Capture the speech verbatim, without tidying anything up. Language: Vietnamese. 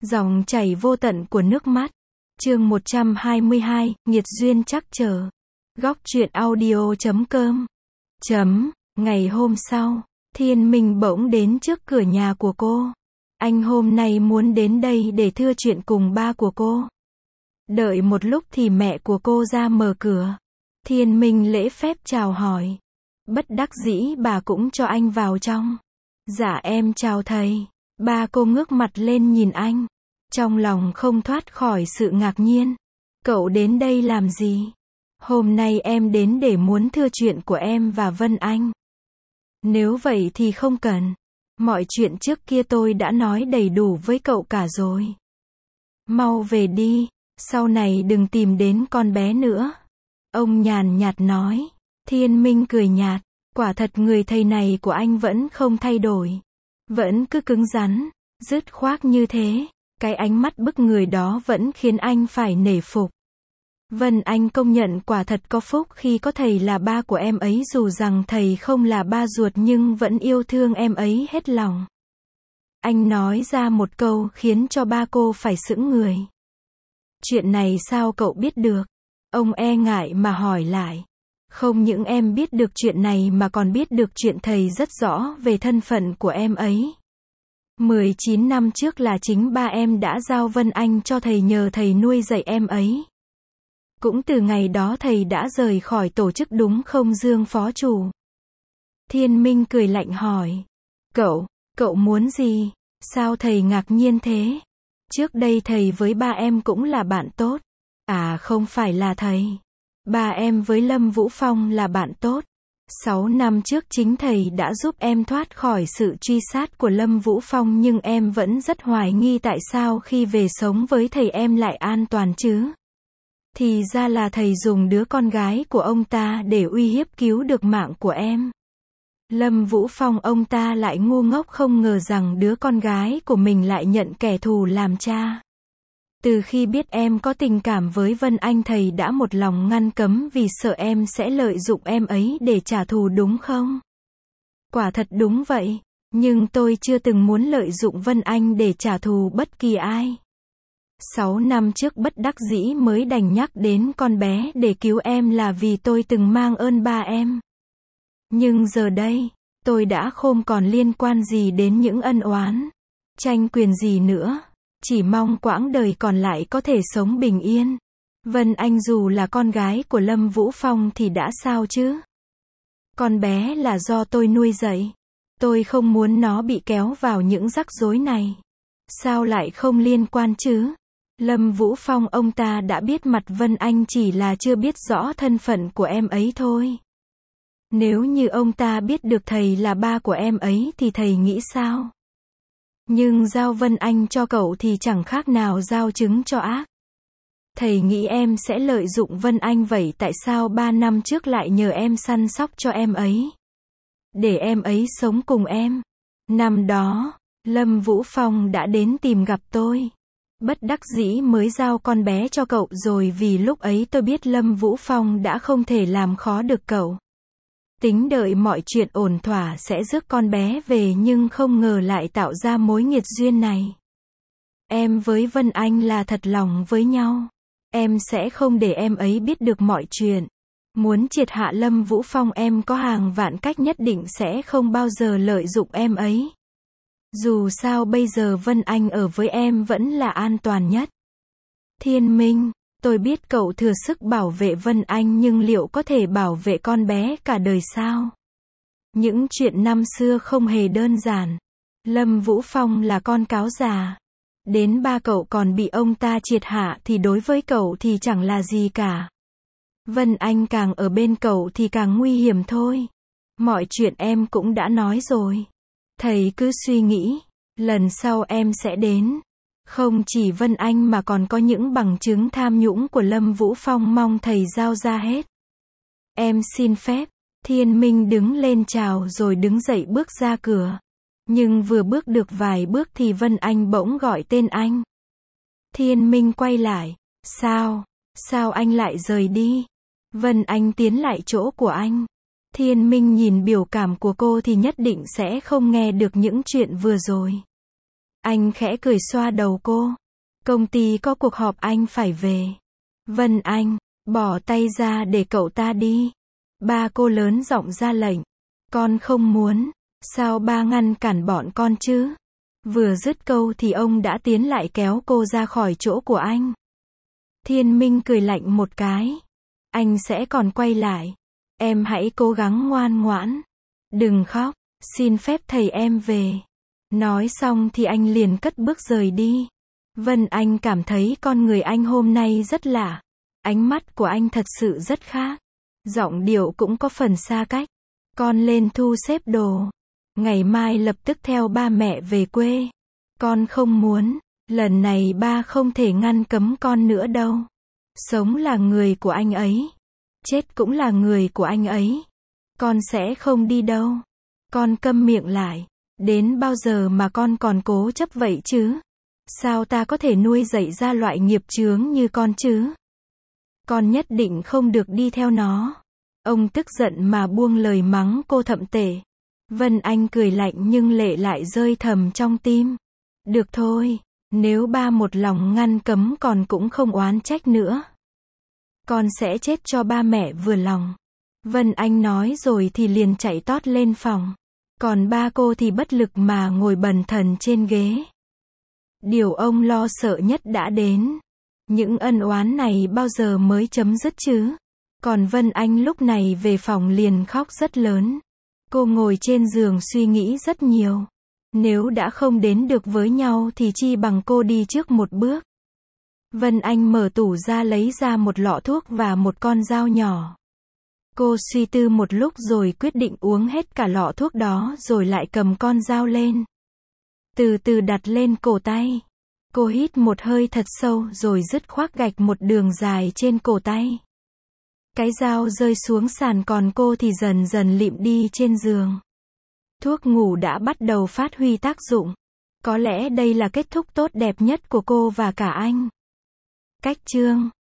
Dòng chảy vô tận của nước mắt. Chương một trăm hai mươi hai, nghiệt duyên chắc chờ. Góc truyện audio chấm com. Chấm, ngày hôm sau, Thiên Minh bỗng đến trước cửa nhà của cô. Anh hôm nay muốn đến đây để thưa chuyện cùng ba của cô. Đợi một lúc thì mẹ của cô ra mở cửa. Thiên Minh lễ phép chào hỏi. Bất đắc dĩ bà cũng cho anh vào trong. Dạ em chào thầy. Ba cô ngước mặt lên nhìn anh. Trong lòng không thoát khỏi sự ngạc nhiên. Cậu đến đây làm gì? Hôm nay em đến để muốn thưa chuyện của em và Vân Anh. Nếu vậy thì không cần. Mọi chuyện trước kia tôi đã nói đầy đủ với cậu cả rồi. Mau về đi, sau này đừng tìm đến con bé nữa. Ông nhàn nhạt nói. Thiên Minh cười nhạt. Quả thật người thầy này của anh vẫn không thay đổi. Vẫn cứ cứng rắn, dứt khoát như thế. Cái ánh mắt bức người đó vẫn khiến anh phải nể phục. Vân Anh công nhận quả thật có phúc khi có thầy là ba của em ấy, dù rằng thầy không là ba ruột nhưng vẫn yêu thương em ấy hết lòng. Anh nói ra một câu khiến cho ba cô phải sững người. Chuyện này sao cậu biết được? Ông e ngại mà hỏi lại. Không những em biết được chuyện này mà còn biết được chuyện thầy rất rõ về thân phận của em ấy. mười chín năm trước là chính ba em đã giao Vân Anh cho thầy nhờ thầy nuôi dạy em ấy. Cũng từ ngày đó thầy đã rời khỏi tổ chức đúng không Dương phó chủ? Thiên Minh cười lạnh hỏi. Cậu, cậu muốn gì? Sao thầy ngạc nhiên thế? Trước đây thầy với ba em cũng là bạn tốt. À không phải là thầy. Ba em với Lâm Vũ Phong là bạn tốt. Sáu năm trước chính thầy đã giúp em thoát khỏi sự truy sát của Lâm Vũ Phong, nhưng em vẫn rất hoài nghi tại sao khi về sống với thầy em lại an toàn chứ. Thì ra là thầy dùng đứa con gái của ông ta để uy hiếp cứu được mạng của em. Lâm Vũ Phong ông ta lại ngu ngốc không ngờ rằng đứa con gái của mình lại nhận kẻ thù làm cha. Từ khi biết em có tình cảm với Vân Anh, thầy đã một lòng ngăn cấm vì sợ em sẽ lợi dụng em ấy để trả thù đúng không? Quả thật đúng vậy, nhưng tôi chưa từng muốn lợi dụng Vân Anh để trả thù bất kỳ ai. Sáu năm trước bất đắc dĩ mới đành nhắc đến con bé để cứu em là vì tôi từng mang ơn ba em. Nhưng giờ đây, tôi đã không còn liên quan gì đến những ân oán, tranh quyền gì nữa. Chỉ mong quãng đời còn lại có thể sống bình yên. Vân Anh dù là con gái của Lâm Vũ Phong thì đã sao chứ? Con bé là do tôi nuôi dạy. Tôi không muốn nó bị kéo vào những rắc rối này. Sao lại không liên quan chứ? Lâm Vũ Phong ông ta đã biết mặt Vân Anh, chỉ là chưa biết rõ thân phận của em ấy thôi. Nếu như ông ta biết được thầy là ba của em ấy thì thầy nghĩ sao? Nhưng giao Vân Anh cho cậu thì chẳng khác nào giao trứng cho ác. Thầy nghĩ em sẽ lợi dụng Vân Anh, vậy tại sao ba năm trước lại nhờ em săn sóc cho em ấy? Để em ấy sống cùng em. Năm đó, Lâm Vũ Phong đã đến tìm gặp tôi. Bất đắc dĩ mới giao con bé cho cậu rồi, vì lúc ấy tôi biết Lâm Vũ Phong đã không thể làm khó được cậu. Tính đợi mọi chuyện ổn thỏa sẽ rước con bé về, nhưng không ngờ lại tạo ra mối nghiệt duyên này. Em với Vân Anh là thật lòng với nhau. Em sẽ không để em ấy biết được mọi chuyện. Muốn triệt hạ Lâm Vũ Phong em có hàng vạn cách, nhất định sẽ không bao giờ lợi dụng em ấy. Dù sao bây giờ Vân Anh ở với em vẫn là an toàn nhất. Thiên Minh, tôi biết cậu thừa sức bảo vệ Vân Anh, nhưng liệu có thể bảo vệ con bé cả đời sao? Những chuyện năm xưa không hề đơn giản. Lâm Vũ Phong là con cáo già. Đến ba cậu còn bị ông ta triệt hạ thì đối với cậu thì chẳng là gì cả. Vân Anh càng ở bên cậu thì càng nguy hiểm thôi. Mọi chuyện em cũng đã nói rồi. Thầy cứ suy nghĩ, lần sau em sẽ đến. Không chỉ Vân Anh mà còn có những bằng chứng tham nhũng của Lâm Vũ Phong, mong thầy giao ra hết. Em xin phép. Thiên Minh đứng lên chào rồi đứng dậy bước ra cửa. Nhưng vừa bước được vài bước thì Vân Anh bỗng gọi tên anh. Thiên Minh quay lại. Sao? Sao anh lại rời đi? Vân Anh tiến lại chỗ của anh. Thiên Minh nhìn biểu cảm của cô thì nhất định sẽ không nghe được những chuyện vừa rồi. Anh khẽ cười xoa đầu cô. Công ty có cuộc họp anh phải về. Vân Anh, bỏ tay ra để cậu ta đi. Ba cô lớn giọng ra lệnh. Con không muốn. Sao ba ngăn cản bọn con chứ? Vừa dứt câu thì ông đã tiến lại kéo cô ra khỏi chỗ của anh. Thiên Minh cười lạnh một cái. Anh sẽ còn quay lại. Em hãy cố gắng ngoan ngoãn. Đừng khóc. Xin phép thầy em về. Nói xong thì anh liền cất bước rời đi. Vân Anh cảm thấy con người anh hôm nay rất lạ. Ánh mắt của anh thật sự rất khác. Giọng điệu cũng có phần xa cách. Con lên thu xếp đồ. Ngày mai lập tức theo ba mẹ về quê. Con không muốn. Lần này ba không thể ngăn cấm con nữa đâu. Sống là người của anh ấy. Chết cũng là người của anh ấy. Con sẽ không đi đâu. Con câm miệng lại. Đến bao giờ mà con còn cố chấp vậy chứ? Sao ta có thể nuôi dạy ra loại nghiệp chướng như con chứ? Con nhất định không được đi theo nó. Ông tức giận mà buông lời mắng cô thậm tệ. Vân Anh cười lạnh nhưng lệ lại rơi thầm trong tim. Được thôi, nếu ba một lòng ngăn cấm con cũng không oán trách nữa. Con sẽ chết cho ba mẹ vừa lòng. Vân Anh nói rồi thì liền chạy tót lên phòng. Còn ba cô thì bất lực mà ngồi bần thần trên ghế. Điều ông lo sợ nhất đã đến. Những ân oán này bao giờ mới chấm dứt chứ? Còn Vân Anh lúc này về phòng liền khóc rất lớn. Cô ngồi trên giường suy nghĩ rất nhiều. Nếu đã không đến được với nhau thì chi bằng cô đi trước một bước. Vân Anh mở tủ ra lấy ra một lọ thuốc và một con dao nhỏ. Cô suy tư một lúc rồi quyết định uống hết cả lọ thuốc đó rồi lại cầm con dao lên. Từ từ đặt lên cổ tay. Cô hít một hơi thật sâu rồi dứt khoát gạch một đường dài trên cổ tay. Cái dao rơi xuống sàn còn cô thì dần dần lịm đi trên giường. Thuốc ngủ đã bắt đầu phát huy tác dụng. Có lẽ đây là kết thúc tốt đẹp nhất của cô và cả anh. Cách chương